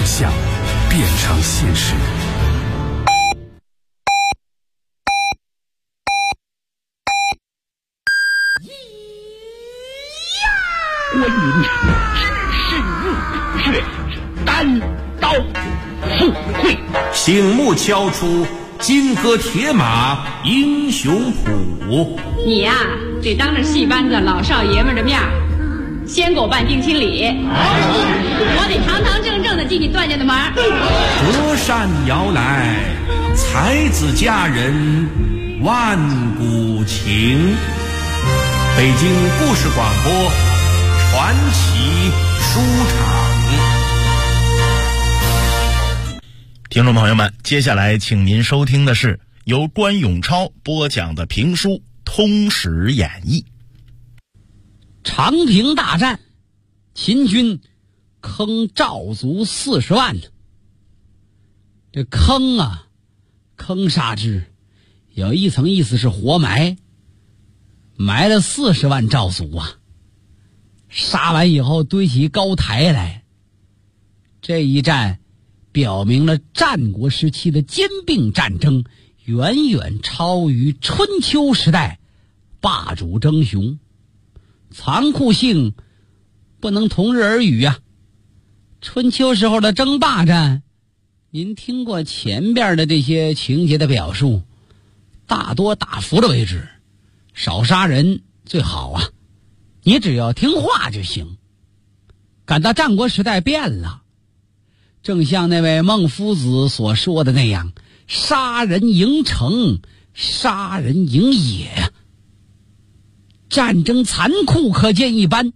象变成现实。 观音只是入血，单刀赴会， 醒目敲出金戈铁马英雄谱。 你呀，得当着戏班子老少爷们的面先给我办定亲礼，我得堂堂正正的进你段家的门。 隔山遥来，才子佳人万古情。北京故事广播传奇书场。 听众朋友们，接下来请您收听的是由关永超播讲的评书《通史演义》。 长平大战，秦军坑赵族40万呢。这坑啊，坑杀之，有一层意思是活埋，埋了40万赵族啊。杀完以后堆起高台来，这一战表明了战国时期的兼并战争远远超于春秋时代霸主争雄，残酷性不能同日而语啊。春秋时候的争霸战，您听过前边的这些情节的表述，大多打服了为止，少杀人最好啊，你只要听话就行。赶到战国时代变了，正像那位孟夫子所说的那样，杀人赢城，杀人赢野呀。战争残酷可见一斑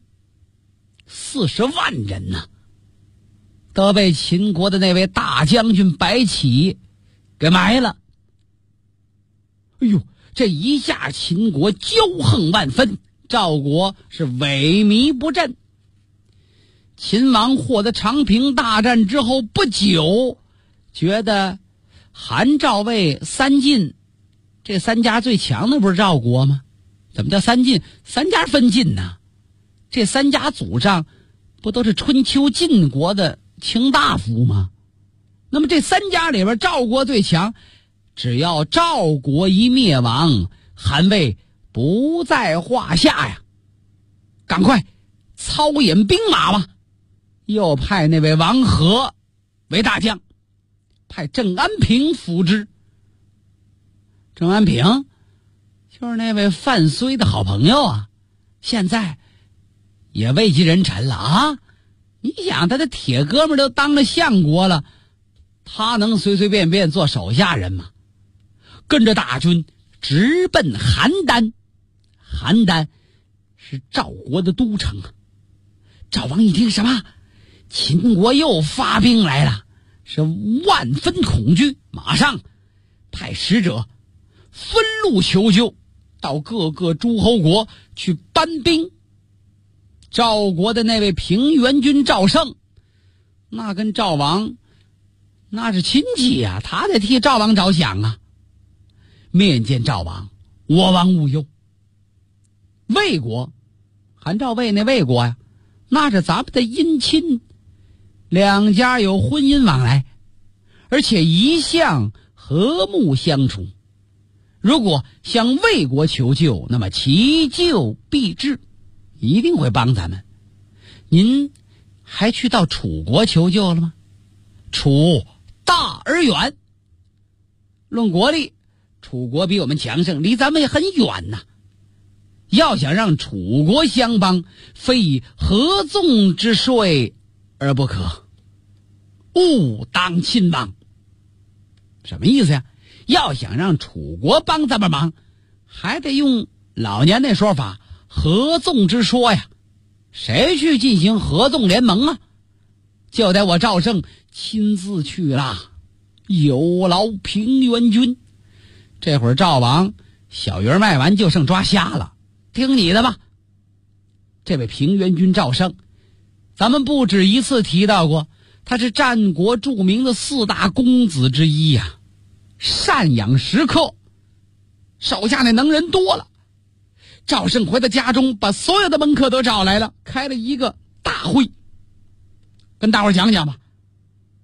，40万人呐，都被秦国的那位大将军白起给埋了。哎呦，这一下秦国骄横万分，赵国是萎靡不振。秦王获得长平大战之后不久，觉得韩赵魏三晋这三家最强的不是赵国吗？怎么叫三晋？三家分晋呢？这三家祖上不都是春秋晋国的卿大夫吗？那么这三家里边赵国最强，只要赵国一灭亡，韩魏不在话下呀。赶快操演兵马吧。又派那位王和为大将，派郑安平辅之。郑安平就是那位范睢的好朋友啊，现在也位极人臣了啊。你想他的铁哥们都当了相国了，他能随随便便做手下人吗？跟着大军直奔邯郸。邯郸是赵国的都城啊。赵王一听什么？秦国又发兵来了，是万分恐惧，马上派使者分路求救，到各个诸侯国去搬兵。赵国的那位平原君赵胜，那跟赵王那是亲戚呀，他得替赵王着想啊。面见赵王，我王勿忧。魏国，韩赵魏那魏国呀，那是咱们的姻亲，两家有婚姻往来，而且一向和睦相处。如果向魏国求救，那么其救必至，一定会帮咱们。您还去到楚国求救了吗？楚大而远，论国力，楚国比我们强盛，离咱们也很远呐。要想让楚国相帮，非以合纵之税而不可，勿当亲王。什么意思呀？要想让楚国帮咱们忙，还得用老年那说法，合纵之说呀。谁去进行合纵联盟啊？就得我赵胜亲自去啦，有劳平原君。这会儿赵王小鱼卖完，就剩抓虾了，听你的吧。这位平原君赵胜，咱们不止一次提到过，他是战国著名的4大公子之一呀，善养食客，手下那能人多了。赵胜回到家中，把所有的门客都找来了，开了一个大会，跟大伙讲讲吧。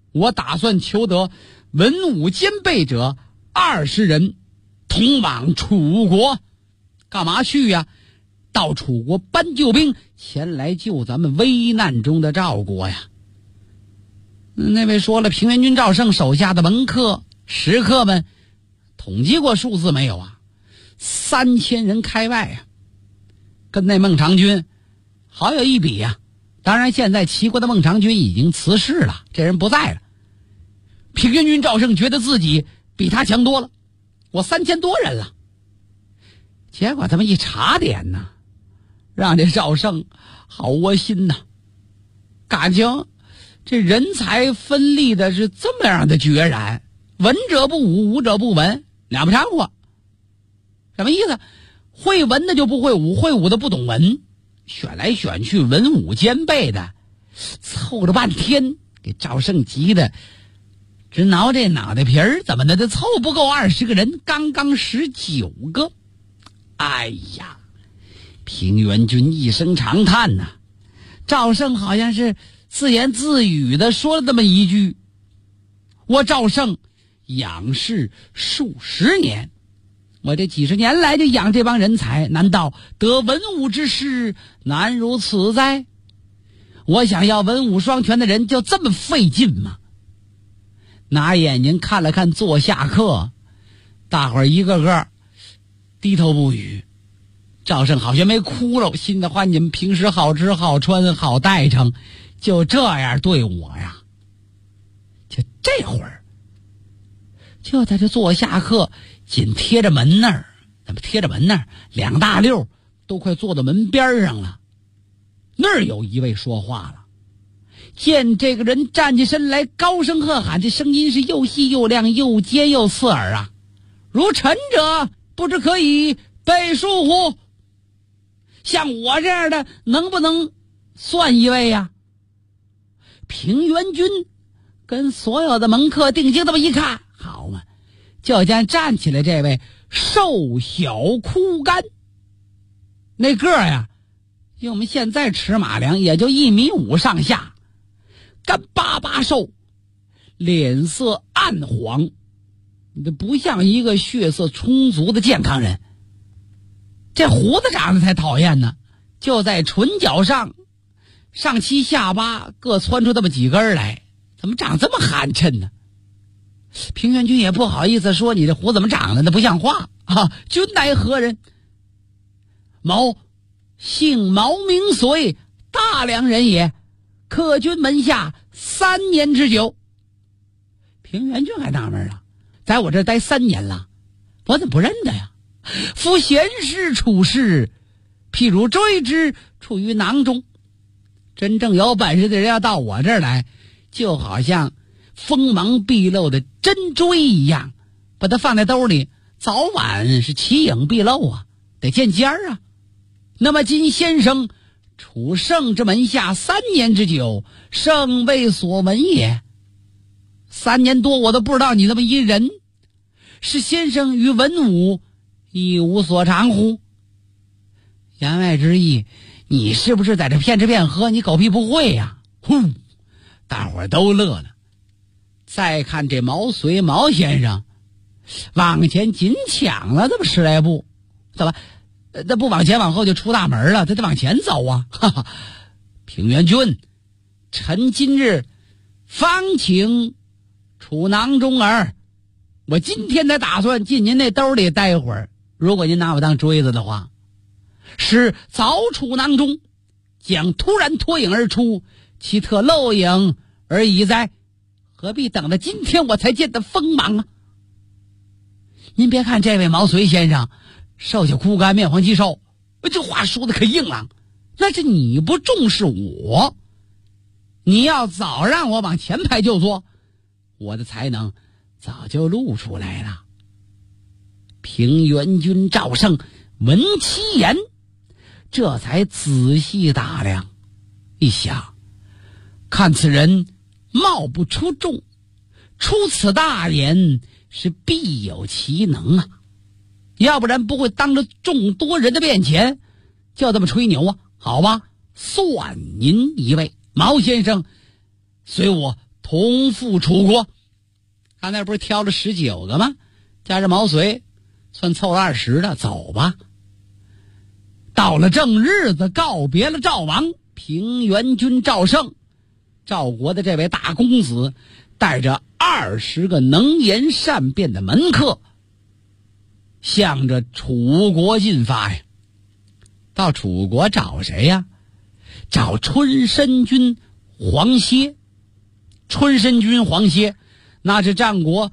我打算求得文武兼备者20人，同往楚国。干嘛去呀？到楚国搬救兵，前来救咱们危难中的赵国呀。那位说了，平原君赵胜手下的门客食客们统计过数字没有啊？3000人开外啊，跟那孟尝君好有一比呀。当然现在齐国的孟尝君已经辞世了，这人不在了。平原君赵胜觉得自己比他强多了，我3000多人了。结果他们一查点呢，让这赵胜好窝心呐，感情这人才分立的是这么样的决然，文者不武，武者不文，两不掺和。什么意思？会文的就不会武，会武的不懂文，选来选去文武兼备的，凑了半天给赵胜急的直挠这脑袋皮儿，怎么的都凑不够20个人，刚刚19个。哎呀，平原君一声长叹呐，赵胜好像是自言自语的说了这么一句：我赵胜养士数十年，我这几十年来就养这帮人才，难道得文武之士难如此哉？我想要文武双全的人就这么费劲吗？拿眼睛看了看座下客，大伙儿一个个低头不语。赵胜好像没哭了，心的话，你们平时好吃好穿好待成，就这样对我呀？就这会儿，就在这座下客紧贴着门那儿，怎么贴着门那儿？2大溜都快坐到门边上了。那儿有一位说话了，见这个人站起身来，高声喝喊，这声音是又细又亮，又尖又刺耳啊！如臣者，不知可以背书乎？像我这样的能不能算一位呀？平原君跟所有的门客定睛这么一看，好嘛，就见站起来这位瘦小枯干，那个呀，用我们现在尺码量也就1.5米上下，干巴巴瘦，脸色暗黄，这不像一个血色充足的健康人。这胡子长得才讨厌呢，就在唇角上，上七下八各窜出这么几根来，怎么长这么寒碜呢？平原君也不好意思说你这胡子怎么长得那不像话啊！君乃何人？某姓毛，名随，大梁人也，客君门下3年之久。平原君还纳闷了，在我这待3年了，我怎么不认得呀？夫闲事处事，譬如追之处于囊中。真正有本事的人要到我这儿来，就好像锋芒毕露的针锥一样，把它放在兜里，早晚是奇影毕露啊，得见尖儿啊。那么今先生处圣之门下3年之久，圣未所闻也。3年多我都不知道你那么一人，是先生于文武一无所长乎？言外之意，你是不是在这骗吃骗喝？你狗屁不会呀！呼，大伙儿都乐了。再看这毛遂毛先生，往前紧抢了这么10来步，怎么？那不往前往后就出大门了，他得往前走啊！哈哈，平原君，臣今日方请处囊中耳。我今天才打算进您那兜里待会儿，如果您拿我当锥子的话，是早处囊中，将突然脱颖而出，其特露影而已哉？何必等到今天我才见得锋芒啊？您别看这位毛遂先生瘦小枯干，面黄肌瘦，这话说的可硬朗，那是你不重视我。你要早让我往前排就坐，我的才能早就露出来了。平原君赵胜闻其言，这才仔细打量，一想，看此人貌不出众，出此大言是必有其能啊，要不然不会当着众多人的面前就这么吹牛啊。好吧，算您一位，毛先生随我同赴楚国。刚才不是挑了19个吗？加上毛遂，算凑了20的，走吧。到了正日子，告别了赵王，平原君赵胜，赵国的这位大公子，带着20个能言善辩的门客，向着楚国进发呀。到楚国找谁呀？找春申君黄歇。春申君黄歇，那是战国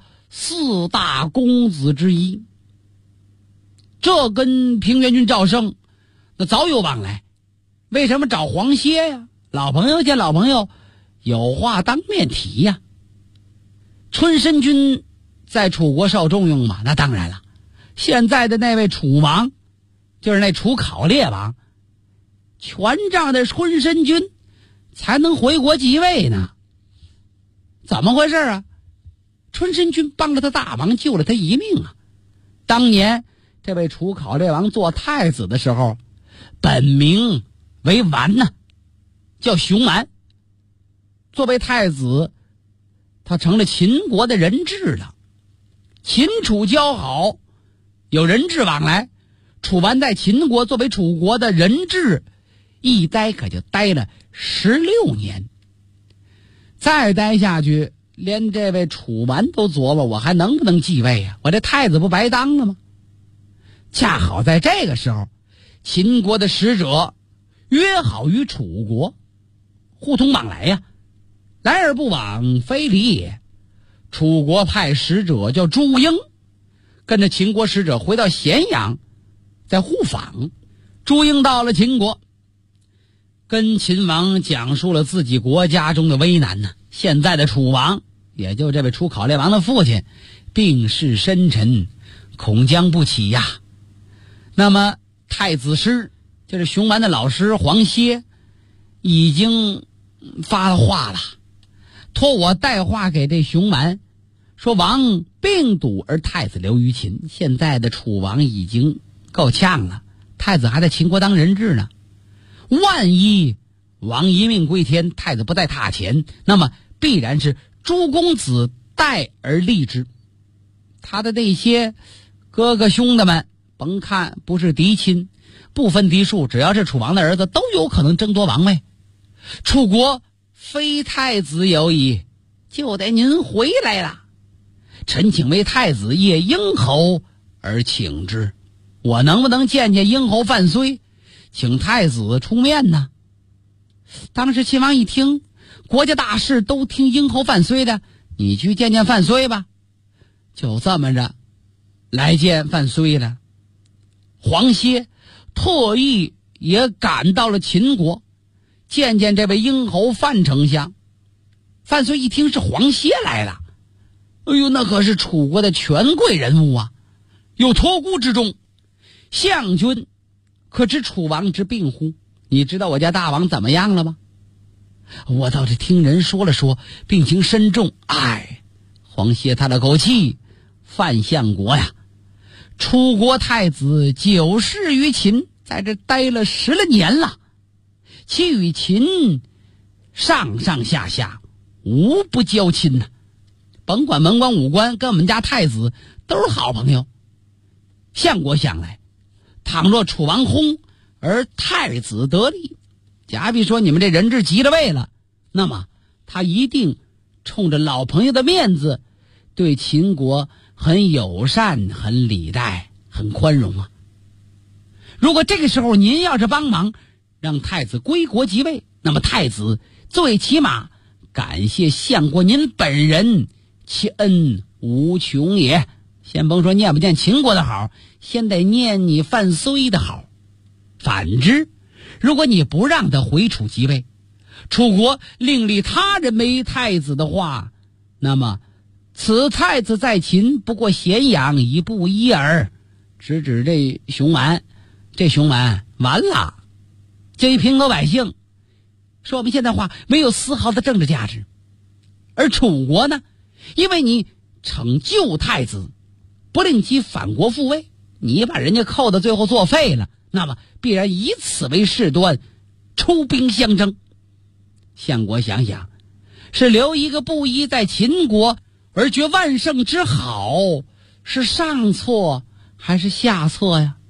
4大公子之一，这跟平原君赵胜那早有往来。为什么找黄歇呀？老朋友见老朋友，有话当面提呀。春申君在楚国受重用嘛，那当然了。现在的那位楚王，就是那楚考烈王，全仗的春申君才能回国即位呢。怎么回事啊？春申君帮了他大忙，救了他一命啊。当年这位楚考烈王做太子的时候，本名为完呢，叫熊完。作为太子，他成了秦国的人质了。秦楚交好，有人质往来，楚完在秦国作为楚国的人质，一待可就待了16年。再待下去，连这位楚完都琢磨，我还能不能继位啊？我这太子不白当了吗？恰好在这个时候，秦国的使者约好与楚国，互通往来呀。来而不往非礼也。楚国派使者叫朱英，跟着秦国使者回到咸阳，在互访。朱英到了秦国，跟秦王讲述了自己国家中的危难呢。现在的楚王，也就这位楚考烈王的父亲，病逝深沉，恐将不起呀。那么太子师，就是熊完的老师黄歇，已经发了话了，托我带话给这熊完，说王病笃而太子留于秦。现在的楚王已经够呛了，太子还在秦国当人质呢。万一王一命归天，太子不在榻前，那么必然是诸公子代而立之。他的那些哥哥兄弟们，甭看不是嫡亲，不分嫡庶，只要是楚王的儿子，都有可能争夺王位。楚国非太子有矣，就得您回来了。臣请为太子谒婴侯而请之。我能不能见见婴侯范睢，请太子出面呢？当时秦王一听，国家大事都听婴侯范睢的，你去见见范睢吧。就这么着来见范睢了。黄歇特意也赶到了秦国，见见这位婴侯范丞相。范睢一听是黄歇来了，哎呦，那可是楚国的权贵人物啊，有托孤之重。相君可知楚王之病乎？你知道我家大王怎么样了吗？我倒是听人说了说，病情深重。黄歇叹了口气，范相国呀，楚国太子久侍于秦，在这待了10来年了，其与秦上上下下无不交亲呐。甭管文官武官，跟我们家太子都是好朋友。相国想来，倘若楚王薨而太子得利，假比说你们这人质即了位了，那么他一定冲着老朋友的面子，对秦国很友善，很礼待，很宽容啊。如果这个时候您要是帮忙让太子归国即位，那么太子最起码感谢相国您本人，其恩无穷也。先甭说念不念秦国的好，先得念你范睢的好。反之，如果你不让他回楚即位，楚国另立他人为太子的话，那么此太子在秦不过咸阳一步一耳。指指这熊完，这熊完完了，这一平头百姓，说我们现在话没有丝毫的政治价值。而楚国呢，因为你惩救太子，不令其反国复位，你把人家扣到最后作废了，那么必然以此为事端，出兵相争。相国想想， 是留一个布衣在秦国，而觉万圣之好，是上策还是下策呀？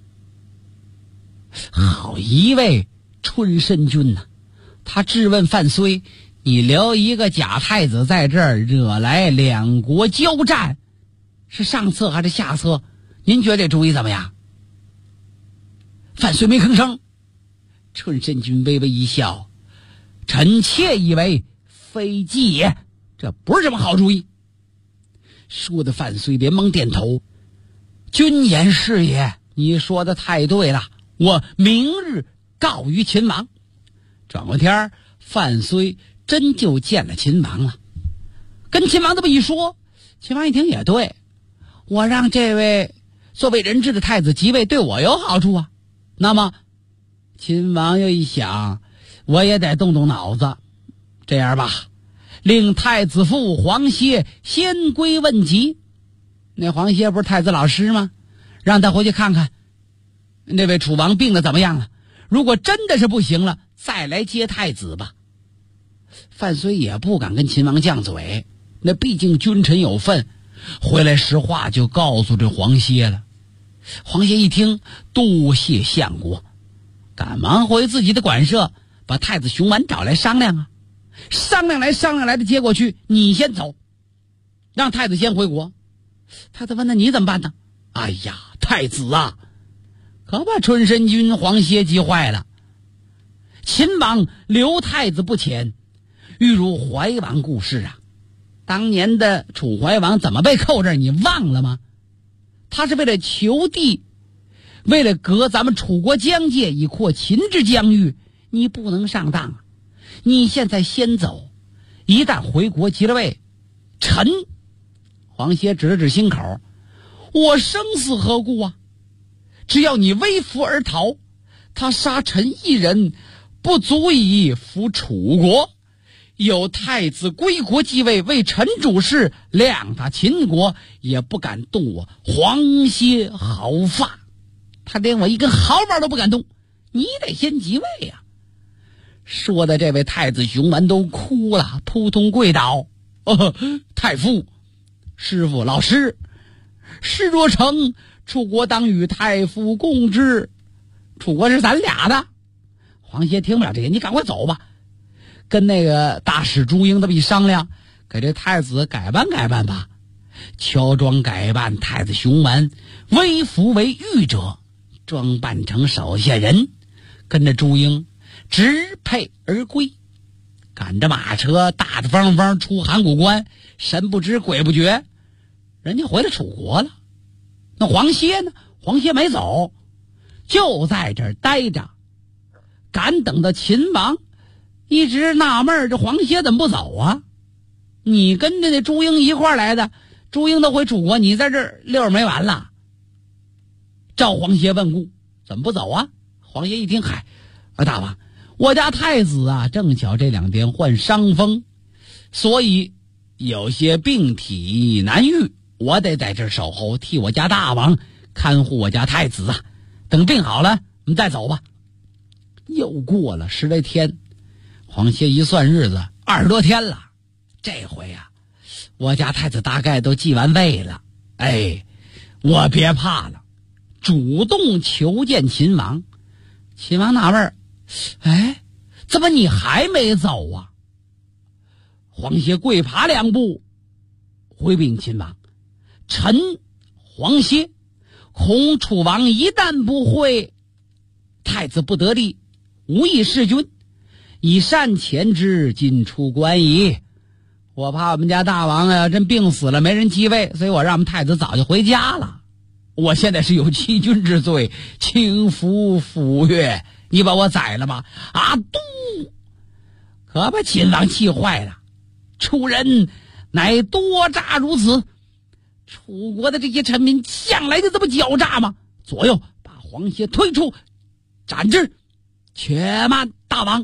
好一位春申君呐，他质问范睢，你留一个假太子在这儿，惹来两国交战，是上策还是下策？您觉得这主意怎么样？范睢没吭声。春申君微微一笑，臣妾以为非计也，这不是什么好主意。说的范睢连忙点头，君言是也，你说的太对了，我明日告于秦王。转过天，范睢真就见了秦王了。跟秦王这么一说，秦王一听也对，我让这位作为人质的太子即位，对我有好处啊。那么秦王又一想，我也得动动脑子，这样吧，令太子父黄歇先归问疾。那黄歇不是太子老师吗？让他回去看看那位楚王病得怎么样了，如果真的是不行了，再来接太子吧。范睢也不敢跟秦王犟嘴，那毕竟君臣有份，回来实话就告诉这黄歇了。黄歇一听，多谢相国，赶忙回自己的馆舍，把太子熊完找来商量啊。商量来的结果去，你先走，让太子先回国。太子问，那你怎么办呢？哎呀，太子啊，可把春申君黄歇急坏了。秦王留太子不遣，欲如怀王故事啊。当年的楚怀王怎么被扣这儿，你忘了吗？他是为了求地，为了隔咱们楚国疆界，以扩秦之疆域，你不能上当啊。你现在先走，一旦回国即了位，臣黄歇指了指心口，我生死何故啊？只要你微服而逃，他杀臣一人，不足以服楚国。有太子归国继位，为臣主事，谅他秦国，也不敢动我黄歇毫发。他连我一根毫毛都不敢动，你得先即位呀。说的这位太子熊完都哭了，扑通跪倒。太傅，师傅，老师，事若成，楚国当与太傅共之。楚国是咱俩的。黄歇听不了这些，你赶快走吧。跟那个大使朱英这么一商量，给这太子改办吧。乔装改扮太子熊完，微服为御者，装扮成手下人，跟着朱英直配而归。赶着马车大大方方出函谷关，神不知鬼不觉，人家回了楚国了。那黄歇呢？黄歇没走，就在这儿待着，赶等到秦王。一直纳闷，这黄歇怎么不走啊？你跟着那朱英一块来的，朱英都回楚国，你在这儿溜没完了。召黄歇问故，怎么不走啊？黄歇一听，嗨，大王，我家太子啊，正巧这2天患伤风，所以有些病体难愈，我得在这儿守候，替我家大王看护我家太子啊。等病好了，我们再走吧。又过了10来天。黄歇一算日子，20多天了。这回啊，我家太子大概都继完位了。哎，我别怕了，主动求见秦王。秦王纳闷，哎，怎么你还没走啊？黄歇跪爬2步，回禀秦王，臣黄歇恐楚王一旦不会，太子不得力，无益弑君。以善前之，今出关矣。我怕我们家大王啊，真病死了，没人继位，所以我让我们太子早就回家了。我现在是有欺君之罪，轻服抚越，你把我宰了吗？啊，嘟！可把秦王气坏了。楚人乃多诈如此？楚国的这些臣民向来就这么狡诈吗？左右把黄歇推出，斩之。且慢，大王。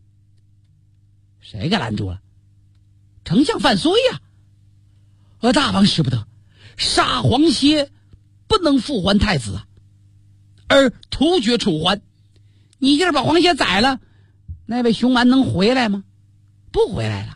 谁给拦住了？丞相范睢呀！大王使不得，杀黄歇不能复还太子啊，而突厥楚还。你今儿把黄歇宰了，那位熊完能回来吗？不回来了。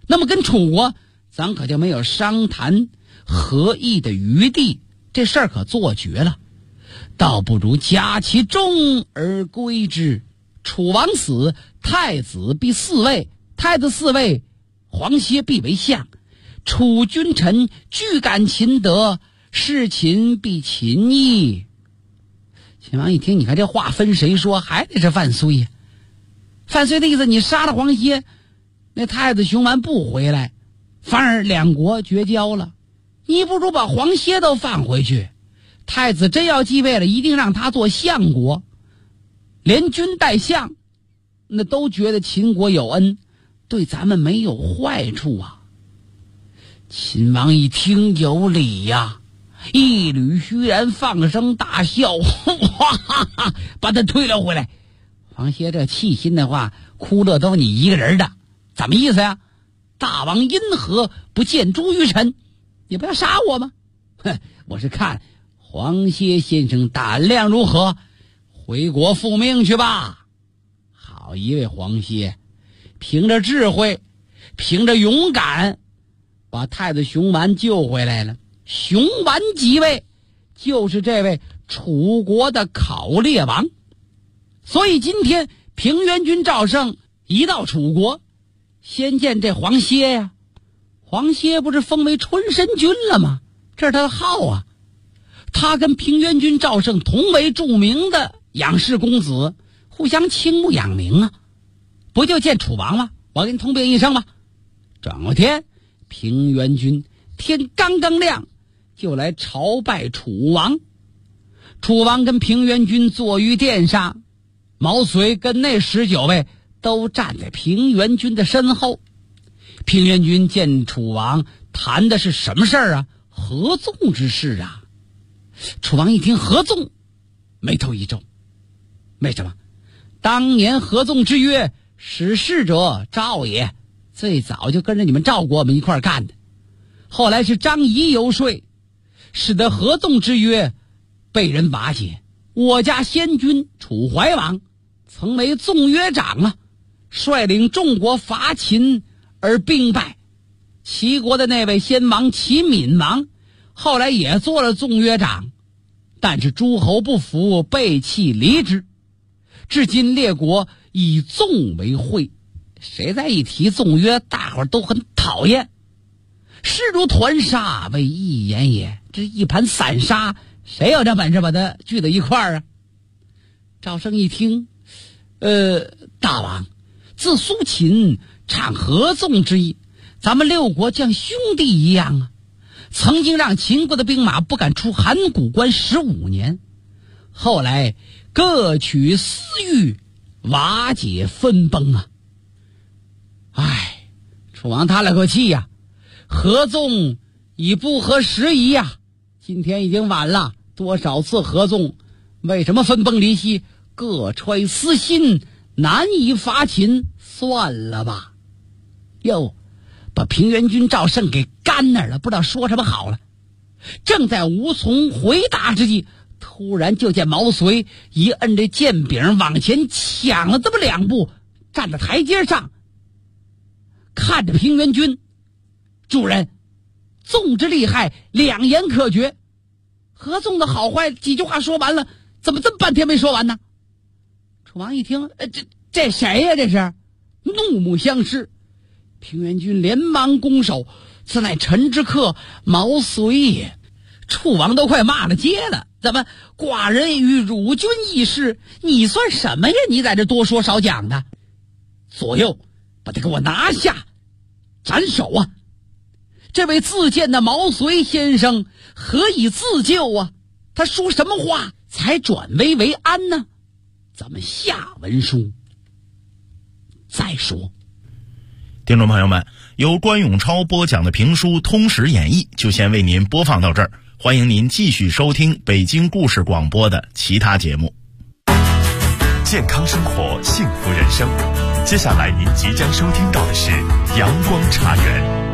那么跟楚国咱可就没有商谈和议的余地，这事儿可做绝了，倒不如加其中而归之。楚王死，太子必嗣位，太子嗣位，黄歇必为相。楚君臣俱感秦德，事秦必秦矣。秦王一听，你看这话分谁说？还得是范睢呀。范睢的意思，你杀了黄歇，那太子熊完不回来，反而两国绝交了。你不如把黄歇都放回去，太子真要继位了，一定让他做相国，连军带相，那都觉得秦国有恩，对咱们没有坏处啊。秦王一听有理呀，一缕虚然，放声大笑，哈哈哈，把他推了回来。黄歇这气心的话，哭乐都你一个人的，怎么意思呀？大王因何不见诸于臣？你不要杀我吗？哼，我是看黄歇先生胆量如何，回国复命去吧。好一位黄歇，凭着智慧，凭着勇敢，把太子熊完救回来了。熊完即位，就是这位楚国的考烈王。所以今天平原君赵胜一到楚国，先见这黄歇呀。黄歇不是封为春申君了吗？这是他的号啊。他跟平原君赵胜同为著名的养士公子，互相倾慕仰名啊。不就见楚王吗？我跟你通禀一声吧。转过天，平原君天刚刚亮就来朝拜楚王。楚王跟平原君坐于殿上，毛遂跟那19位都站在平原君的身后。平原君见楚王谈的是什么事儿啊？合纵之事啊。楚王一听合纵，眉头一皱。为什么？当年合纵之约，使事者赵也，最早就跟着你们赵国我们一块干的。后来是张仪游说，使得合纵之约被人瓦解。我家先君楚怀王曾为纵约长啊，率领众国伐秦而兵败。齐国的那位先王齐闵王后来也做了纵约长，但是诸侯不服，背弃离之。至今列国以纵为讳，谁再一提纵约，大伙儿都很讨厌。势如团沙，为一言也。这一盘散沙，谁有这本事把它聚在一块儿啊？赵胜一听，大王，自苏秦倡合纵之意，咱们6国像兄弟一样啊。曾经让秦国的兵马不敢出函谷关15年，后来各取私欲，瓦解分崩啊。唉，楚王叹了口气呀，合纵已不合时宜呀。今天已经晚了，多少次合纵，为什么分崩离析？各揣私心，难以伐秦，算了吧。哟，把平原君赵胜给干那儿了，不知道说什么好了。正在无从回答之际，突然就见毛遂一摁着剑柄往前抢了这么2步，站在台阶上，看着平原君，主人，纵之厉害，两言可决。合纵的好坏几句话说完了，怎么这么半天没说完呢？楚王一听，这谁呀？这是怒目相视。平原君连忙拱手，此乃臣之客毛遂也。楚王都快骂了街了，怎么寡人与汝君议事，你算什么呀？你在这多说少讲的。左右把他给我拿下，斩首啊！这位自荐的毛遂先生何以自救啊？他说什么话才转危为安呢？咱们下文书再说。 听众朋友们，由关永超播讲的评书《通史演义》就先为您播放到这儿，欢迎您继续收听北京故事广播的其他节目。 健康生活，幸福人生。接下来您即将收听到的是阳光茶园。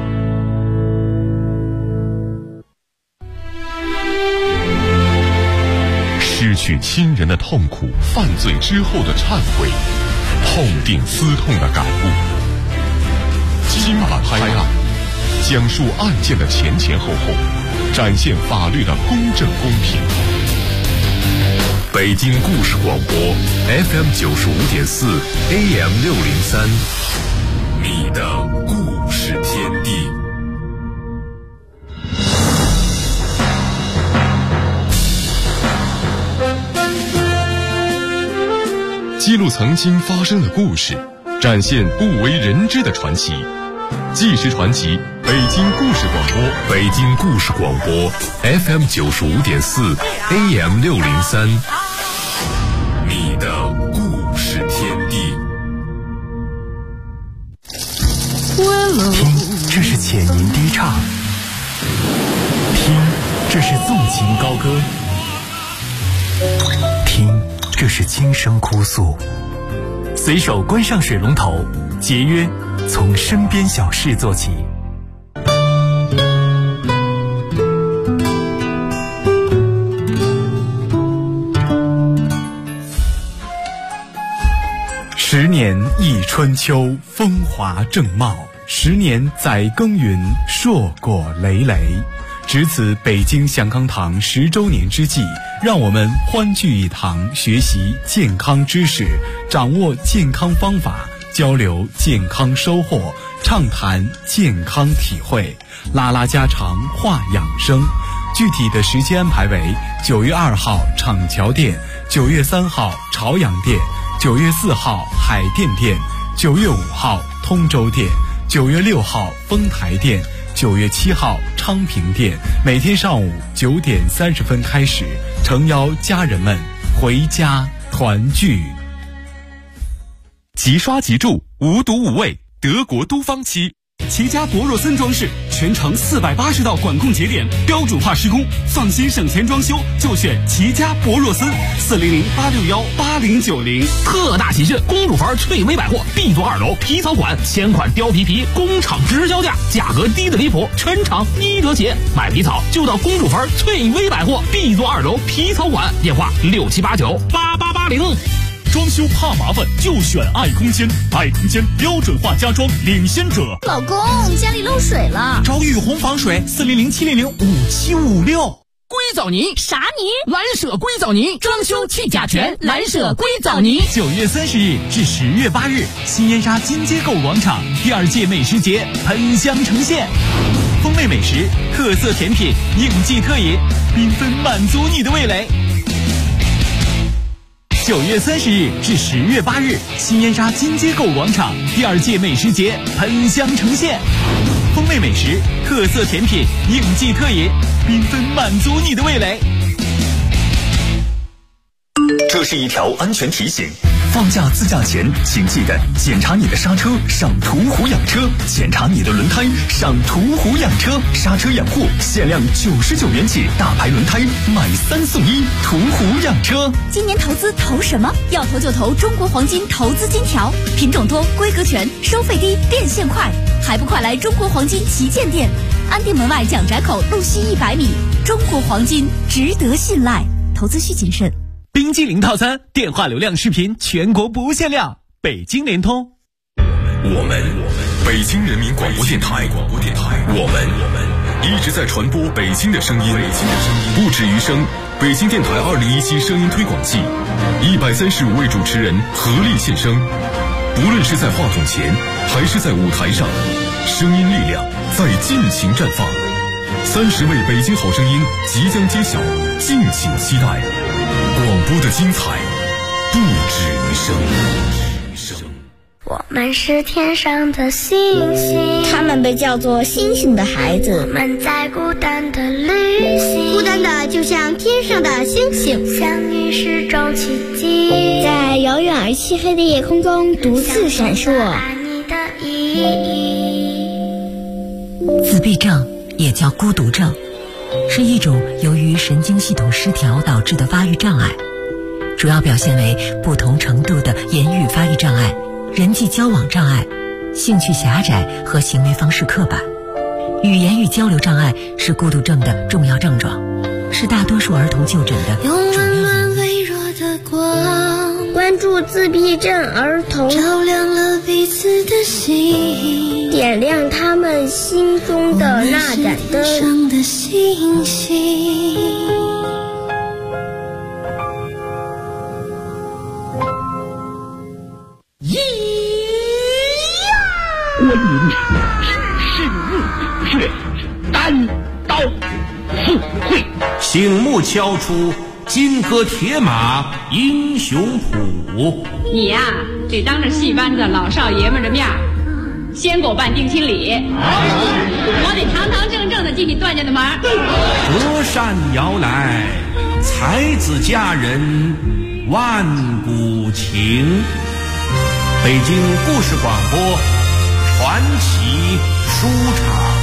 失去亲人的痛苦，犯罪之后的忏悔，痛定思痛的感悟， 新版拍案，讲述案件的前前后后，展现法律的公正公平。北京故事广播 FM 95.4 AM 603，你的故事天地。记录曾经发生的故事，展现不为人知的传奇。纪实传奇，北京故事广播，北京故事广播 FM 95.4 AM 603，你的故事天地。 听，这是浅吟低唱；听，这是纵情高歌；听，这是轻声哭诉。随手关上水龙头，节约从身边小事做起。10年一春秋，风华正茂；10年载耕耘，硕果累累。值此北京祥康堂10周年之际，让我们欢聚一堂，学习健康知识，掌握健康方法，交流健康收获，畅谈健康体会，拉拉家常话养生。具体的时间安排为9月2号厂桥店，9月3号朝阳店，9月4号海淀店，9月5号通州店，9月6号丰台店，9月7号昌平店。每天上午9点30分开始，诚邀家人们回家团聚。 即刷即住，无毒无味，德国都芳漆。 齐家博若森装饰全程480道管控节点，标准化施工，放心省钱装修就选齐家博若森，400-861-8090。 特大喜讯！公主坟翠微百货 B 座2楼皮草馆千款貂皮皮工厂直销价，价格低得离谱，全场1折起。买皮草就到公主坟翠微百货 B 座2楼皮草馆，电话67898880。 装修怕麻烦就选爱空间，爱空间标准化家装领先者。 老公，家里漏水了， 找雨虹防水400-700-5756。 硅藻泥啥泥？ 蓝舍硅藻泥，装修去甲醛，蓝舍硅藻泥。 9月30日至10月8日，新烟沙金街购物广场第2届美食节喷香呈现，风味美食、特色甜品、应季特饮，缤纷满足你的味蕾。9月30日至10月8日，新烟沙金街购物广场第2届美食节喷香呈现，风味美食、特色甜品、应季特饮，缤纷满足你的味蕾。 这是一条安全提醒，放假自驾前请记得检查你的刹车，上途虎养车；检查你的轮胎，上途虎养车。刹车养护限量99元起，大牌轮胎买3送1，途虎养车。 今年投资投什么？要投就投中国黄金投资金条，品种多，规格全，收费低，变现快，还不快来中国黄金旗舰店，安定门外蒋宅口路西100米。中国黄金值得信赖，投资需谨慎。 冰激凌套餐，电话流量视频全国不限量，北京联通。 我们北京人民广播电台，我们一直在传播北京的声音，不止于声。北京电台2017声音推广季，135位主持人合力献声，不论是在话筒前还是在舞台上，声音力量在尽情绽放。30位北京好声音即将揭晓，敬请期待。广播的精彩不止于声。 我们是天上的星星， 他们被叫做星星的孩子。 我们在孤单的旅行， 孤单的就像天上的星星， 相遇是种奇迹， 在遥远而漆黑的夜空中独自闪烁。 爱你的意义。 自闭症也叫孤独症，是一种由于神经系统失调导致的发育障碍，主要表现为不同程度的言语发育障碍、人际交往障碍、兴趣狭窄和行为方式刻板。语言与交流障碍是孤独症的重要症状，是大多数儿童就诊的主要原因。 用温暖微弱的光关注自闭症儿童， 照亮了彼此的心， 点亮他们心中的那盏灯。 上的星星。 观音只是入穴，单刀赴会， 醒目敲出金戈铁马英雄谱。 你呀，得当着戏班子老少爷们的面先给我办定亲礼，我得堂堂正正的进你段家的门。 隔山遥来，才子佳人万古情。北京故事广播传奇书场。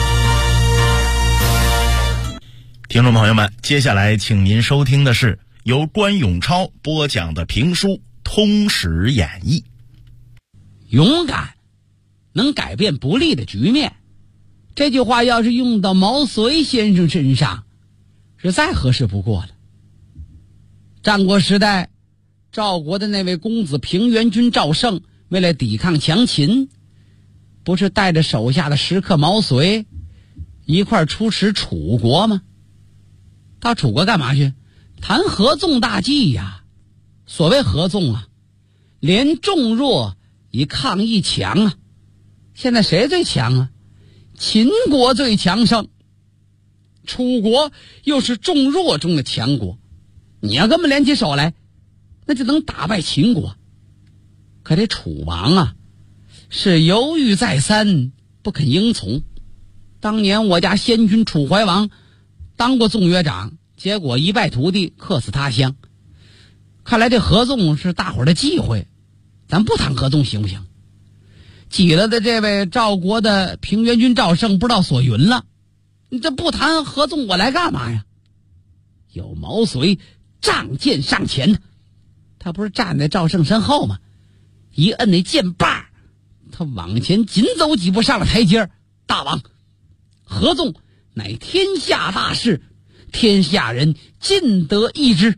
听众朋友们，接下来请您收听的是由关永超播讲的评书《通史演义》。 勇敢能改变不利的局面，这句话要是用到毛遂先生身上，是再合适不过了。战国时代，赵国的那位公子平原君赵胜，为了抵抗强秦，不是带着手下的食客毛遂一块出使楚国吗？到楚国干嘛去？谈合纵大计呀。所谓合纵啊，连众弱以抗一强啊。现在谁最强啊？秦国最强盛，楚国又是众弱中的强国。你要跟我们联起手来，那就能打败秦国。可这楚王啊，是犹豫再三，不肯应从。当年我家先君楚怀王当过纵约长，结果一败涂地，客死他乡。看来这合纵是大伙儿的忌讳，咱不谈合纵行不行？挤了的这位赵国的平原君赵胜不知道所云了，你这不谈合纵我来干嘛呀？有毛遂仗剑上前，他不是站在赵胜身后吗？一摁那剑把，他往前紧走几步，上了台阶。大王，合纵乃天下大事，天下人尽得一之，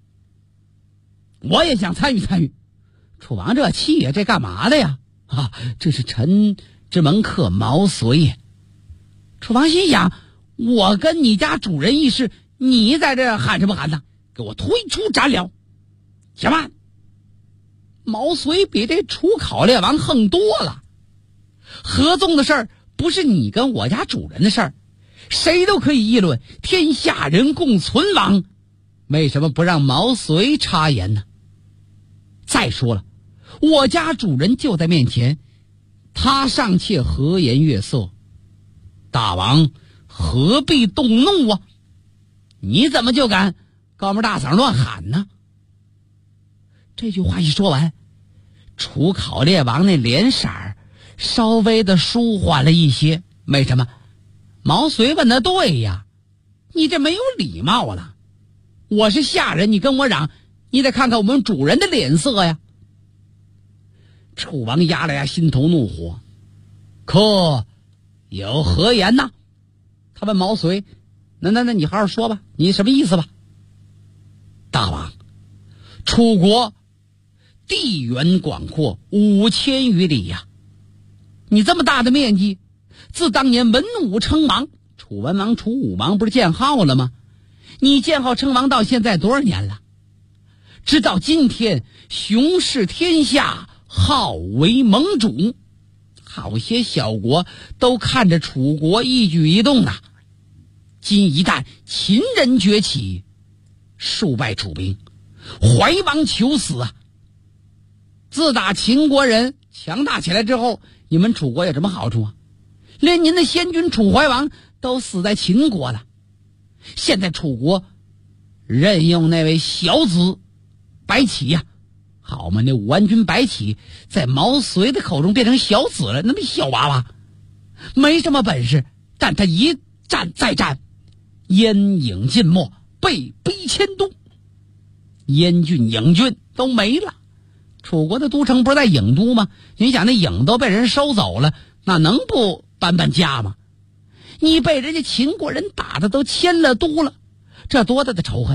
我也想参与参与。楚王这气呀，这干嘛的呀？啊，这是臣之门客毛遂也。楚王心想，我跟你家主人议事，你在这喊什么喊呢？给我推出斩了！且慢，毛遂比这楚考烈王横多了。合纵的事儿不是你跟我家主人的事儿，谁都可以议论，天下人共存亡，为什么不让毛遂插言呢？再说了，我家主人就在面前，他尚且和颜悦色，大王何必动怒啊？你怎么就敢高门大嗓乱喊呢？这句话一说完，楚考烈王那脸色稍微的舒缓了一些。为什么？毛遂问的对呀，你这没有礼貌了。我是下人，你跟我嚷，你得看看我们主人的脸色呀。楚王压了压心头怒火，可有何言呢？他问毛遂，那你好好说吧，你什么意思吧？大王，楚国地缘广阔5000余里呀，你这么大的面积，自当年文武称王，楚文王、楚武王不是建号了吗？你建号称王到现在多少年了？直到今天，雄视天下，号为盟主，好些小国都看着楚国一举一动啊。今一旦秦人崛起，数败楚兵，怀王求死啊！自打秦国人强大起来之后，你们楚国有什么好处啊？连您的先君楚怀王都死在秦国了。现在楚国任用那位小子白起呀，好嘛，那武安君白起在毛遂的口中变成小子了，那么小娃娃，没什么本事，但他一战再战，燕郢尽没，被逼迁都，燕郡、郢郡都没了。楚国的都城不是在郢都吗？你想那郢都被人收走了，那能不搬家吗？你被人家秦国人打的都迁了都了，这多大的仇恨呢？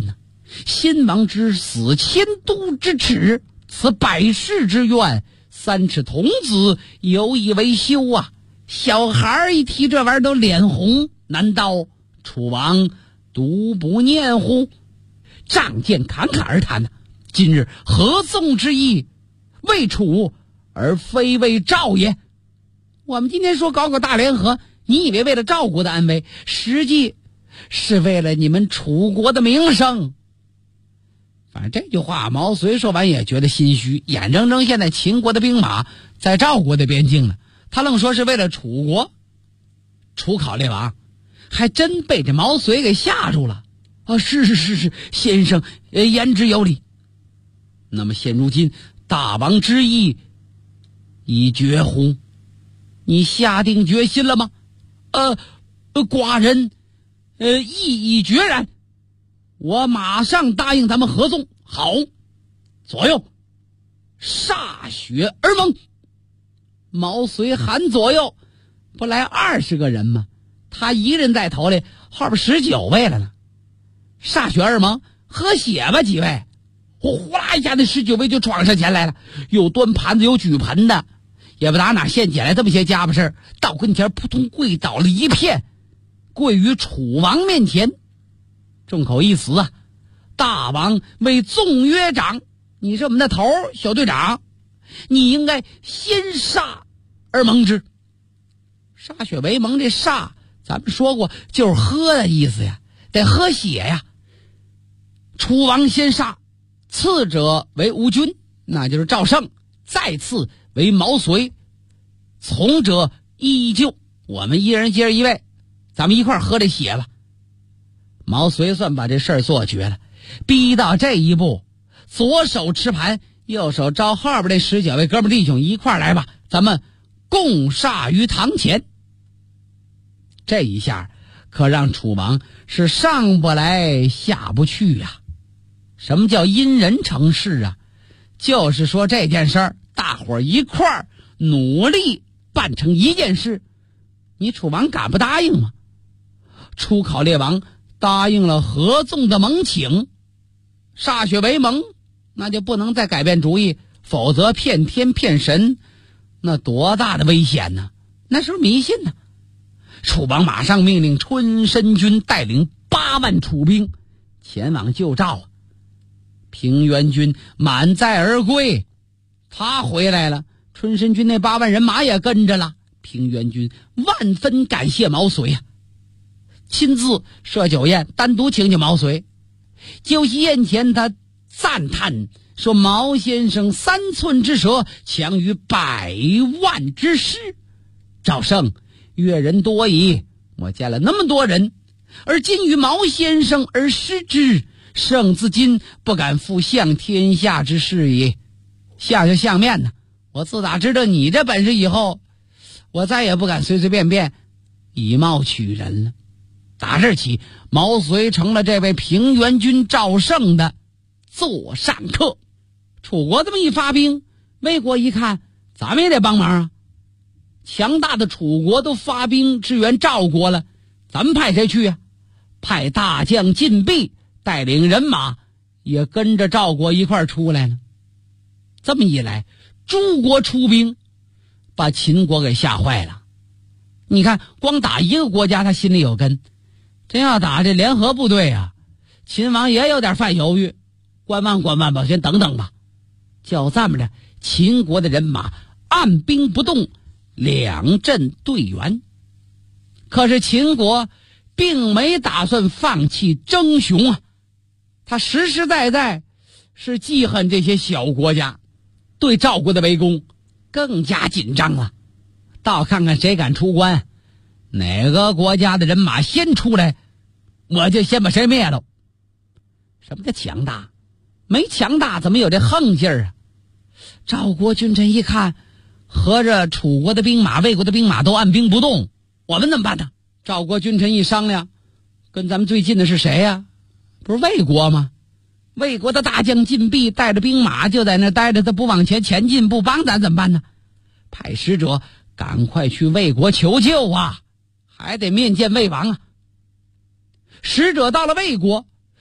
先王之死，迁都之耻，此百世之愿，三尺童子有以为羞啊！小孩一提这玩意儿都脸红，难道楚王独不念乎？仗剑侃侃而谈呢。今日合纵之意，为楚而非为赵也。我们今天说搞大联合，你以为为了赵国的安危，实际是为了你们楚国的名声。反正这句话毛遂说完也觉得心虚，眼睁睁现在秦国的兵马在赵国的边境了，他愣说是为了楚国。楚考烈王还真被这毛遂给吓住了。是，先生言之有理。那么现如今大王之意已决乎？你下定决心了吗？寡人意已决然，我马上答应咱们合纵。好，左右歃血而盟。毛遂喊左右，不来20个人吗？他一人在头里，后边19位了呢。歃血而盟，喝血吧几位。呼啦一下，那19位就闯上前来了，有端盘子有举盆的，也不打哪现捡来这么些家伙事儿，到跟前扑通跪倒了一片，跪于楚王面前，众口一词啊，大王为纵约长，你是我们的头小队长，你应该先歃而盟之。歃血为盟，这歃咱们说过就是喝的意思呀，得喝血呀。楚王先歃，次者为吴军，那就是赵胜，再次为毛遂，从者依旧，我们一人接着一位，咱们一块喝这血吧。毛遂算把这事儿做绝了，逼到这一步，左手持盘，右手招后边这19位哥们弟兄一块来吧，咱们共歃于堂前。这一下可让楚王是上不来下不去呀。什么叫因人成事啊？就是说这件事儿大伙儿一块儿努力办成一件事，你楚王敢不答应吗？楚考烈王答应了合纵的盟请，歃血为盟，那就不能再改变主意，否则骗天骗神，那多大的危险呢？那是迷信呢。楚王马上命令春申君带领8万楚兵前往救赵。平原君满载而归，他回来了，春申君那8万人马也跟着了。平原君万分感谢毛遂啊，亲自设酒宴，单独请毛遂。酒席宴前，他赞叹说：“毛先生3寸之舌，强于100万之师。赵胜阅人多矣，我见了那么多人，而今于毛先生而失之，胜自今不敢负相天下之事矣。”相就相面呢，我自打知道你这本事以后，我再也不敢随随便便以貌取人了。打这起，毛遂成了这位平原君赵胜的座上客。楚国这么一发兵，魏国一看，咱们也得帮忙啊。强大的楚国都发兵支援赵国了，咱们派谁去啊？派大将晋鄙带领人马也跟着赵国一块出来了。这么一来，诸国出兵，把秦国给吓坏了。你看，光打一个国家他心里有根，真要打这联合部队啊，秦王也有点犯犹豫，观望观望吧，先等等吧。就这么着，秦国的人马按兵不动，两阵对援。可是秦国并没打算放弃争雄啊，他实实在在是记恨这些小国家，对赵国的围攻更加紧张了。倒看看谁敢出关，哪个国家的人马先出来，我就先把谁灭了。什么叫强大？没强大怎么有这横劲儿啊？赵国君臣一看，合着楚国的兵马、魏国的兵马都按兵不动，我们怎么办呢？赵国君臣一商量，跟咱们最近的是谁呀？不是魏国吗？魏国的大将晋鄙带着兵马就在那待着，他不往前进，不帮咱怎么办呢？派使者赶快去魏国求救啊，还得面见魏王啊。使者到了魏国，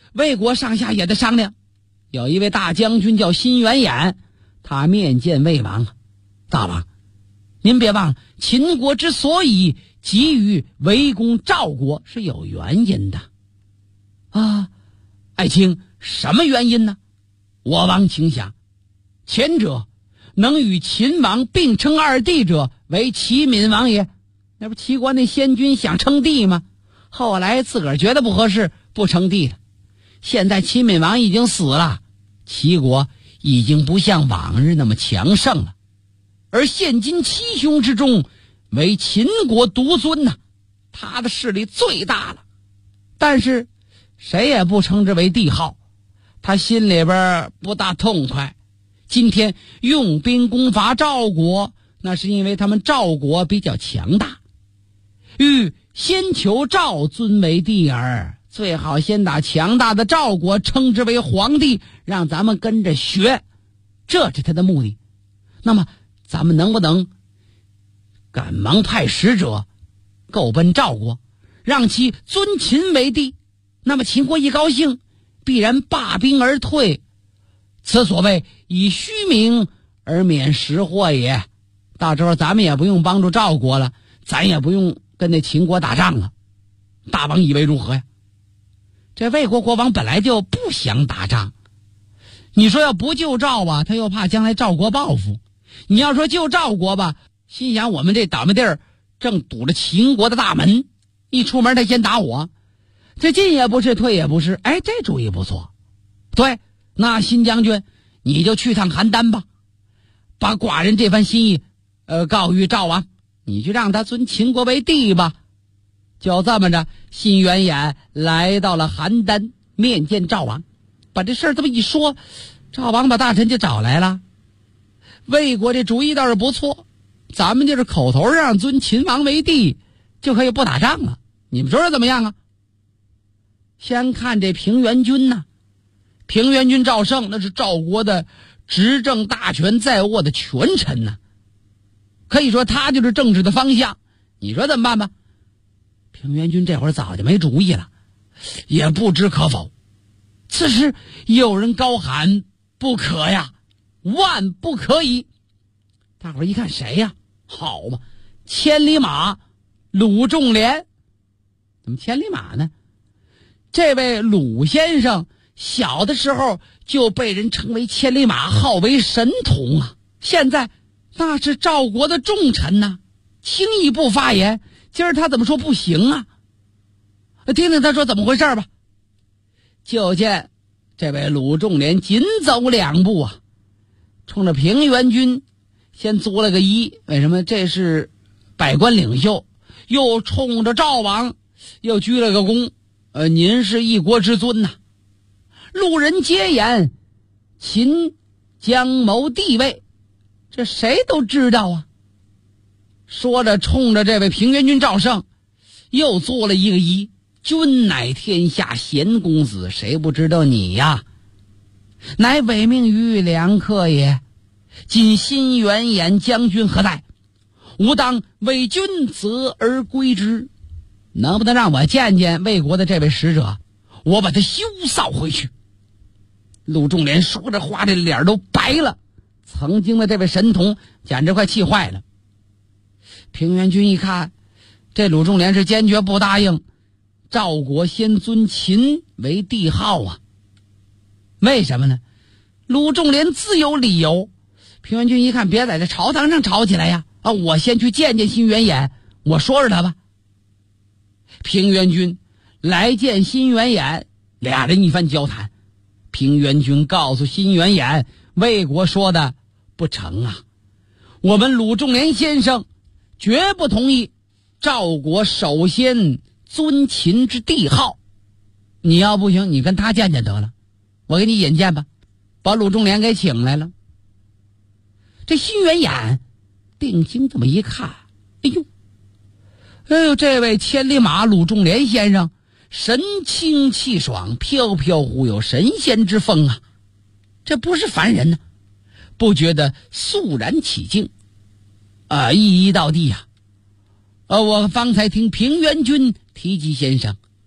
魏国上下也在商量。有一位大将军叫辛元衍，他面见魏王，大王，您别忘了，秦国之所以急于围攻赵国是有原因的。啊，爱卿，什么原因呢？我王请想，前者能与秦王并称二帝者为齐闵王也。那不齐国那先君想称帝吗？后来自个儿觉得不合适，不称帝了。现在齐闵王已经死了，齐国已经不像往日那么强盛了，而现今七雄之中为秦国独尊呐，他的势力最大了。但是谁也不称之为帝号，他心里边不大痛快。今天用兵攻伐赵国，那是因为他们赵国比较强大，欲先求赵尊为帝耳，最好先打强大的赵国称之为皇帝，让咱们跟着学，这是他的目的。那么咱们能不能赶忙派使者够奔赵国，让其尊秦为帝？那么秦国一高兴，必然罢兵而退，此所谓以虚名而免实祸也。到时候咱们也不用帮助赵国了，咱也不用跟那秦国打仗了。大王以为如何呀？这魏国国王本来就不想打仗，你说要不救赵吧，他又怕将来赵国报复；你要说救赵国吧，心想我们这倒霉地儿正堵着秦国的大门，一出门他先打我，这进也不是退也不是。哎，这主意不错。对，那新将军你就去趟邯郸吧，把寡人这番心意告于赵王，你去让他尊秦国为帝吧。就这么着，辛元衍来到了邯郸，面见赵王，把这事儿这么一说，赵王把大臣就找来了。魏国这主意倒是不错，咱们就是口头上尊秦王为帝，就可以不打仗了，你们说说怎么样啊？先看这平原君呢，平原君赵胜那是赵国的执政大权在握的权臣呢，可以说他就是政治的方向，你说怎么办吧？平原君这会儿早就没主意了，也不知可否。此时有人高喊：不可呀，万不可以！大伙儿一看谁呀？好嘛，千里马鲁仲连。怎么千里马呢？这位鲁先生小的时候就被人称为千里马，号为神童啊。现在那是赵国的重臣呐，轻易不发言。今儿他怎么说不行啊？听听他说怎么回事吧。就见这位鲁仲连紧走2步啊，冲着平原君先作了个揖，为什么？这是百官领袖。又冲着赵王又鞠了个躬，您是一国之尊呐。路人皆言秦将谋帝位，这谁都知道啊。说着冲着这位平原君赵胜又做了一个揖，君乃天下贤公子，谁不知道你呀？乃委命于良客也，今辛元衍将军何在？吾当为君责而归之。能不能让我见见魏国的这位使者，我把他羞臊回去？鲁仲连说着话，这脸都白了，曾经的这位神童简直快气坏了。平原君一看这鲁仲连是坚决不答应赵国先尊秦为帝号啊。为什么呢？鲁仲连自有理由。平原君一看别在这朝堂上吵起来呀，我先去见见辛元衍，我说说他吧。平原君来见辛元衍，俩人一番交谈。平原君告诉辛元衍，魏国说的不成啊，我们鲁仲连先生绝不同意赵国首先尊秦之帝号。你要不行，你跟他见见得了，我给你引荐吧。把鲁仲连给请来了。这辛元衍定睛这么一看，哎呦，这位千里马鲁仲连先生神清气爽，飘飘忽悠，神仙之风啊，这不是凡人呢，不觉得肃然起敬一一道地呀。我方才听平原君提及先生，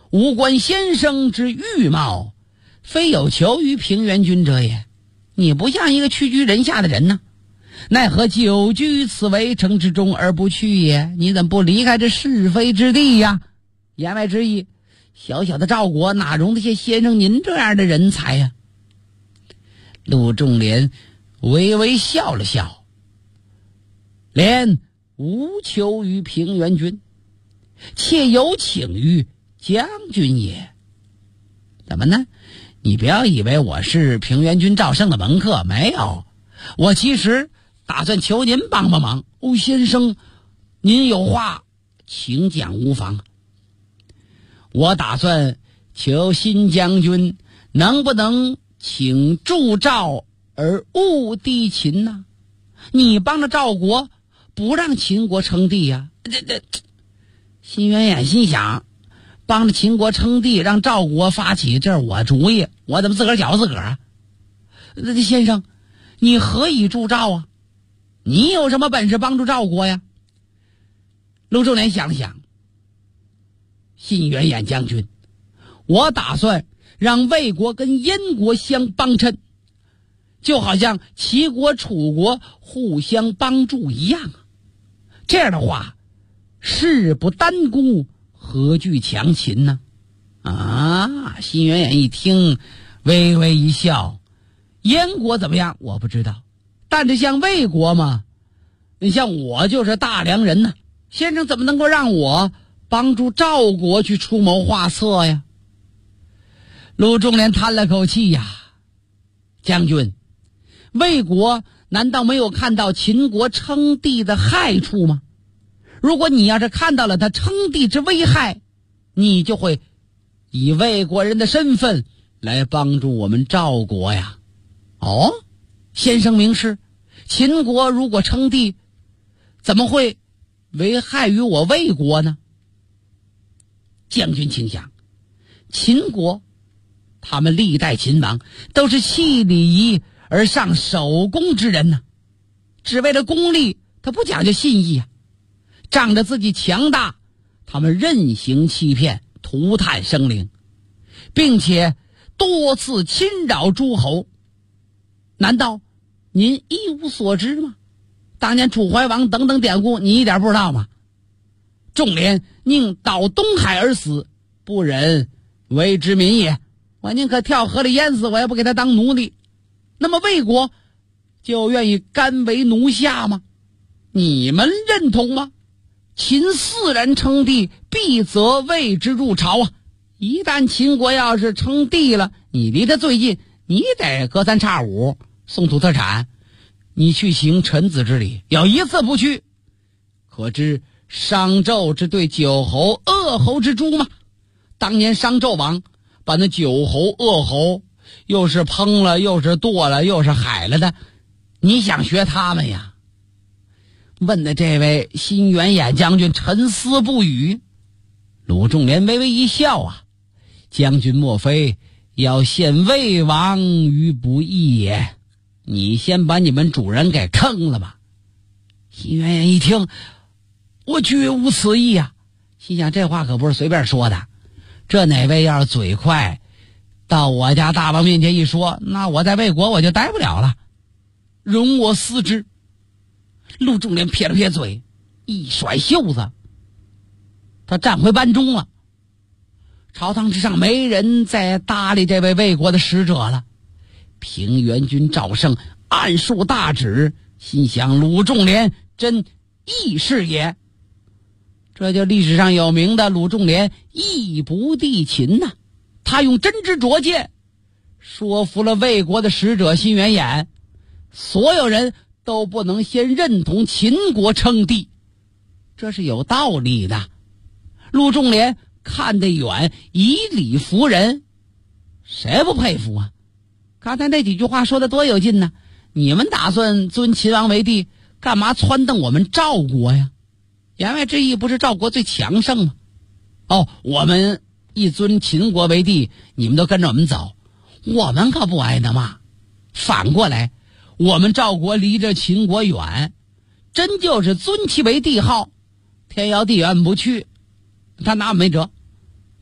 吾观先生之玉貌，非有求于平原君者也。你不像一个屈居人下的人呢，奈何久居此围城之中而不去也？你怎么不离开这是非之地呀？言外之意，小小的赵国哪容得下先生您这样的人才呀？陆仲连微微笑了笑，连无求于平原君，妾有请于将军也。怎么呢？你不要以为我是平原君赵胜的门客，没有，我其实打算求您帮帮忙。先生您有话请讲无妨。我打算求新将军能不能请助赵而勿敌秦呢？你帮着赵国不让秦国称帝呀。辛元衍心想，帮着秦国称帝让赵国发起，这是我主意，我怎么自个儿搅自个儿啊？先生你何以助赵啊？你有什么本事帮助赵国呀？陆仲连想了想，辛元衍将军，我打算让魏国跟燕国相帮衬，就好像齐国楚国互相帮助一样啊。这样的话，事不单孤，何惧强秦呢？辛元衍一听微微一笑，燕国怎么样我不知道，但是像魏国嘛，你像我就是大梁人呢，先生怎么能够让我帮助赵国去出谋划策呀？陆仲连叹了口气呀，将军，魏国难道没有看到秦国称帝的害处吗？如果你要是看到了他称帝之危害，你就会以魏国人的身份来帮助我们赵国呀。先生明示，秦国如果称帝，怎么会危害于我魏国呢？将军请想，秦国他们历代秦王都是弃礼仪而上守功之人呢，只为了功利，他不讲究信义啊。仗着自己强大，他们任行欺骗，涂炭生灵，并且多次侵扰诸侯。难道您一无所知吗？当年楚怀王等等典故你一点不知道吗？仲连宁倒东海而死，不忍为之民也，我宁可跳河里淹死，我也不给他当奴隶。那么魏国就愿意甘为奴下吗？你们认同吗？秦自然称帝，必责魏之入朝啊！一旦秦国要是称帝了，你离他最近，你得隔三差五送土特产，你去行臣子之礼，有一次不去，可知商纣之对九侯恶侯之诛吗？当年商纣王把那九侯恶侯又是烹了，又是剁了，又是海了的，你想学他们呀？问的这位辛元衍将军沉思不语。鲁仲连微微一笑啊，将军莫非要陷魏王于不义也？你先把你们主人给坑了吧。辛元衍一听，我绝无此意啊，心想这话可不是随便说的，这哪位要是嘴快，到我家大王面前一说，那我在魏国我就待不了了，容我思之。陆仲连撇了撇嘴，一甩袖子，他站回班中了。朝堂之上没人再搭理这位魏国的使者了。平原君赵胜暗竖大指，心想鲁仲连真义士也。这就历史上有名的鲁仲连义不敌秦呐。他用真知灼见说服了魏国的使者辛元衍，所有人都不能先认同秦国称帝，这是有道理的。陆仲连看得远，以理服人，谁不佩服啊？刚才那几句话说的多有劲呢！你们打算尊秦王为帝，干嘛撺掇我们赵国呀？言外之意不是赵国最强盛吗？我们一尊秦国为帝，你们都跟着我们走，我们可不挨那骂。反过来，我们赵国离着秦国远，真就是尊其为帝号，天摇地远不去，他拿我没辙。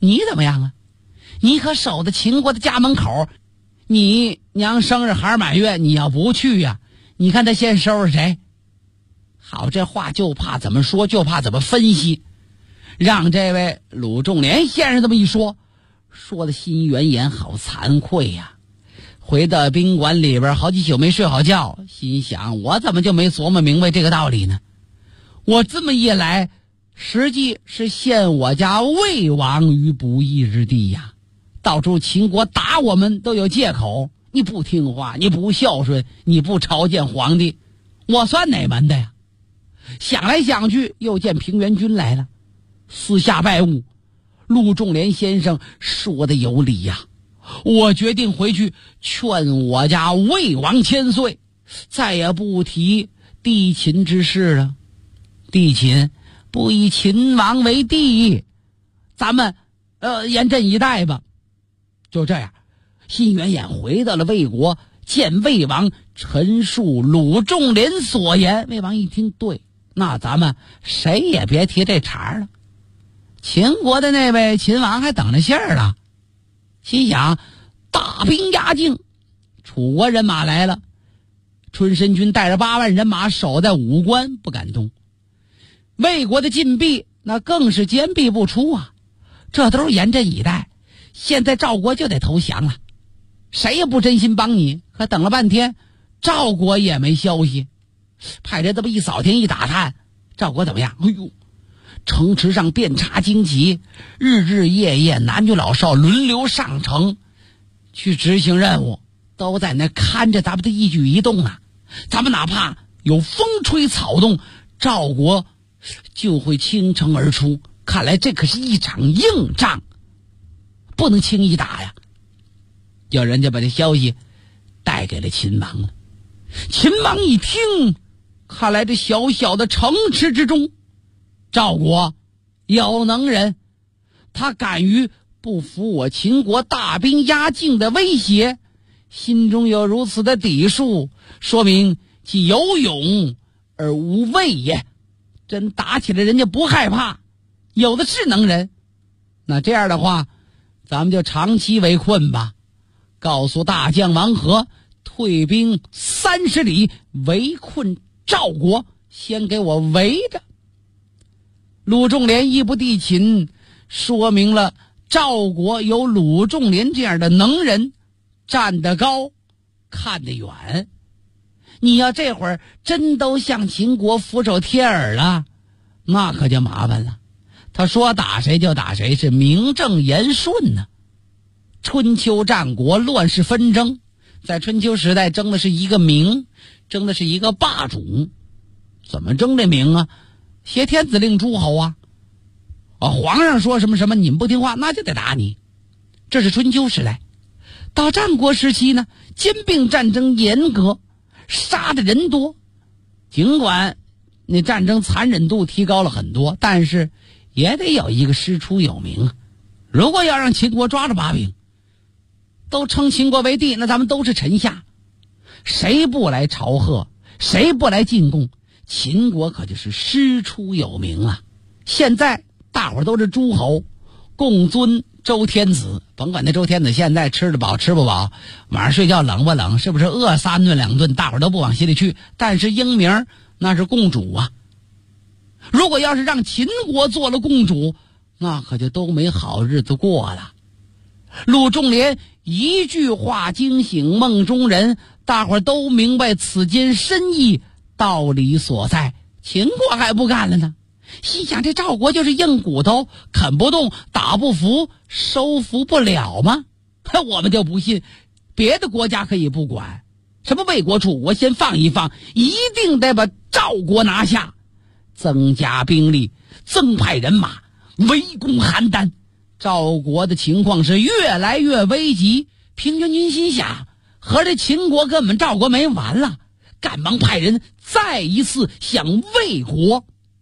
你怎么样啊？你可守在秦国的家门口，你娘生日孩儿满月，你要不去呀，你看他先收拾谁？好，这话就怕怎么说，就怕怎么分析，让这位鲁仲连先生这么一说，说的心猿眼好惭愧呀。回到宾馆里边，好几宿没睡好觉，心想我怎么就没琢磨明白这个道理呢？我这么一来，实际是陷我家魏王于不义之地呀。到处秦国打我们都有借口，你不听话，你不孝顺，你不朝见皇帝，我算哪门的呀？想来想去，又见平原君来了，私下拜晤。陆仲连先生说的有理呀，我决定回去劝我家魏王千岁，再也不提帝秦之事了。帝秦不以秦王为帝，咱们严阵以待吧。就这样，辛元衍回到了魏国，见魏王，陈述鲁仲连所言。魏王一听，对，那咱们谁也别提这茬了。秦国的那位秦王还等着信儿了，心想大兵压境，楚国人马来了，春申君带着8万人马守在武关不敢动，魏国的禁闭那更是坚壁不出啊，这都是严阵以待。现在赵国就得投降了，谁也不真心帮你，可等了半天赵国也没消息。派人这么一扫听一打探，赵国怎么样？哎呦，城池上遍插旌旗，日日夜夜男女老少轮流上城去执行任务，都在那看着咱们的一举一动啊。咱们哪怕有风吹草动，赵国就会倾城而出。看来这可是一场硬仗，不能轻易打呀。叫人家把这消息带给了秦王了。秦王一听，看来这小小的城池之中，赵国有能人，他敢于不服我秦国大兵压境的威胁，心中有如此的底数，说明其有勇而无畏也。真打起来人家不害怕，有的是能人。那这样的话，咱们就长期围困吧，告诉大将王和退兵30里，围困赵国，先给我围着。鲁仲连义不帝秦，说明了赵国有鲁仲连这样的能人，站得高看得远。你要这会儿真都向秦国俯首帖耳了，那可就麻烦了。他说打谁就打谁，是名正言顺呢。春秋战国乱世纷争，在春秋时代争的是一个名，争的是一个霸主。怎么争这名啊？挟天子令诸侯啊！皇上说什么什么，你们不听话，那就得打你。这是春秋时代。到战国时期呢，兼并战争严格，杀的人多。尽管那战争残忍度提高了很多，但是也得有一个师出有名啊。如果要让秦国抓着把柄，都称秦国为帝，那咱们都是臣下，谁不来朝贺，谁不来进贡，秦国可就是师出有名了。现在大伙都是诸侯，共尊周天子，甭管那周天子现在吃得饱吃不饱，晚上睡觉冷不冷，是不是饿3顿2顿，大伙都不往心里去，但是英名那是共主啊。如果要是让秦国做了共主，那可就都没好日子过了。鲁仲连一句话惊醒梦中人，大伙都明白此间深意，道理所在。秦国还不干了呢，心想这赵国就是硬骨头，啃不动，打不服，收服不了吗？我们就不信别的国家可以不管，什么魏国楚国先放一放，一定得把赵国拿下，增加兵力，增派人马，围攻邯郸。赵国的情况是越来越危急，平原君心想，合着秦国跟我们赵国没完了，赶忙派人再一次向魏国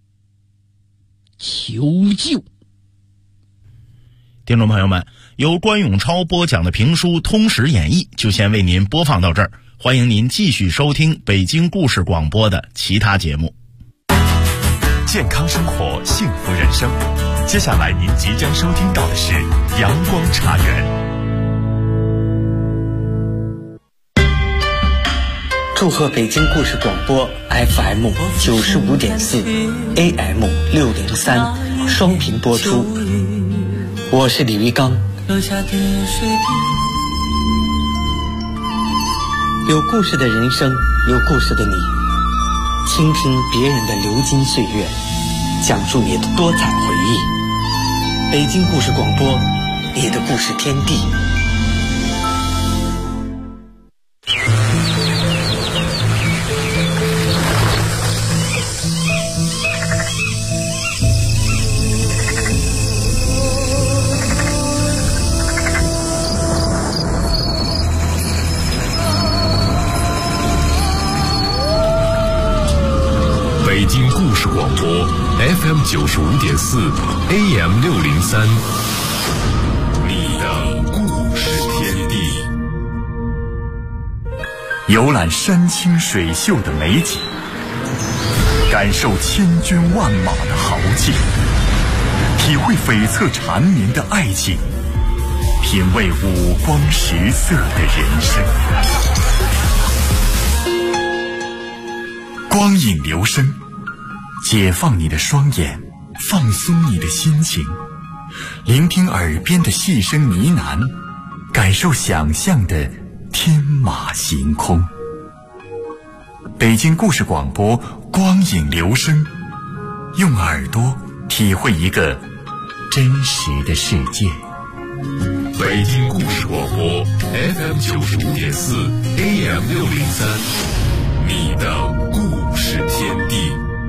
求救。 听众朋友们，由关永超播讲的评书《通史演义》就先为您播放到这儿，欢迎您继续收听北京故事广播的其他节目。 健康生活，幸福人生。 接下来您即将收听到的是阳光茶园。 祝贺北京故事广播 FM 95.4 AM 603双频播出，我是李玉刚。有故事的人生，有故事的你，倾听别人的流金岁月，讲述你的多彩回忆。北京故事广播，你的故事天地。 北京故事广播 FM 95.4 AM 603，你的故事天地。 游览山清水秀的美景，感受千军万马的豪劲，体会悱恻缠绵的爱情，品味五光十色的人生。光影流声，解放你的双眼，放松你的心情，聆听耳边的细声呢喃，感受想象的天马行空。北京故事广播，光影流声，用耳朵体会一个真实的世界。 北京故事广播 FM 95.4 AM 603，你的故事天地。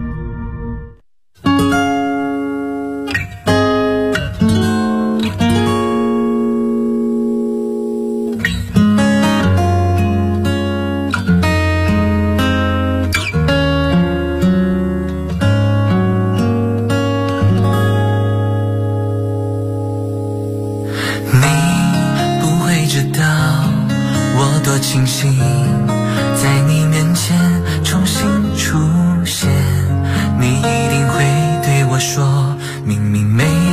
清醒，在你面前重新出现，你一定会对我说，明明没